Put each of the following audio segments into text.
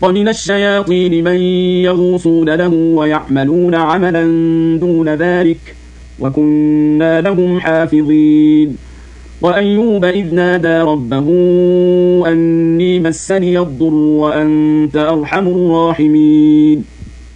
ومن الشياطين من يغوصون له ويعملون عملا دون ذلك وكنا لهم حافظين. وأيوب إذ نادى ربه أني مسني الضر وأنت أرحم الراحمين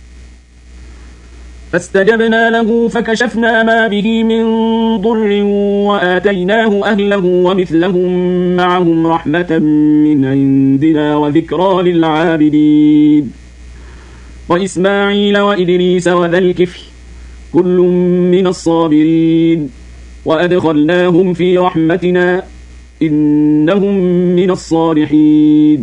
فاستجبنا له فكشفنا ما به من ضر وآتيناه أهله ومثلهم معهم رحمة من عندنا وذكرى للعابدين. وإسماعيل وإدريس وذا الكفل كل من الصابرين وأدخلناهم في رحمتنا إنهم من الصالحين.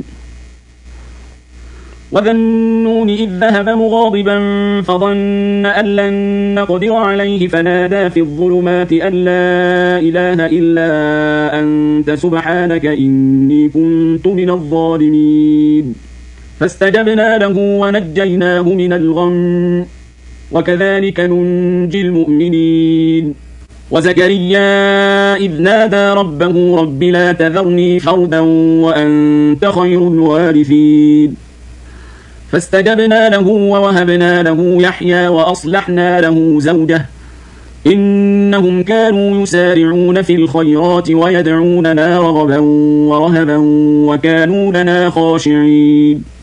وذا النون إذ ذهب مغاضبا فظن أن لن نقدر عليه فنادى في الظلمات أن لا إله إلا أنت سبحانك إني كنت من الظالمين فاستجبنا له ونجيناه من الغم وكذلك ننجي المؤمنين. وزكريا إذ نادى ربه رب لا تذرني فردا وأنت خير الوارثين فاستجبنا له ووهبنا له يحيى وأصلحنا له زوجه إنهم كانوا يسارعون في الخيرات ويدعوننا رغبا ورهبا وكانوا لنا خاشعين.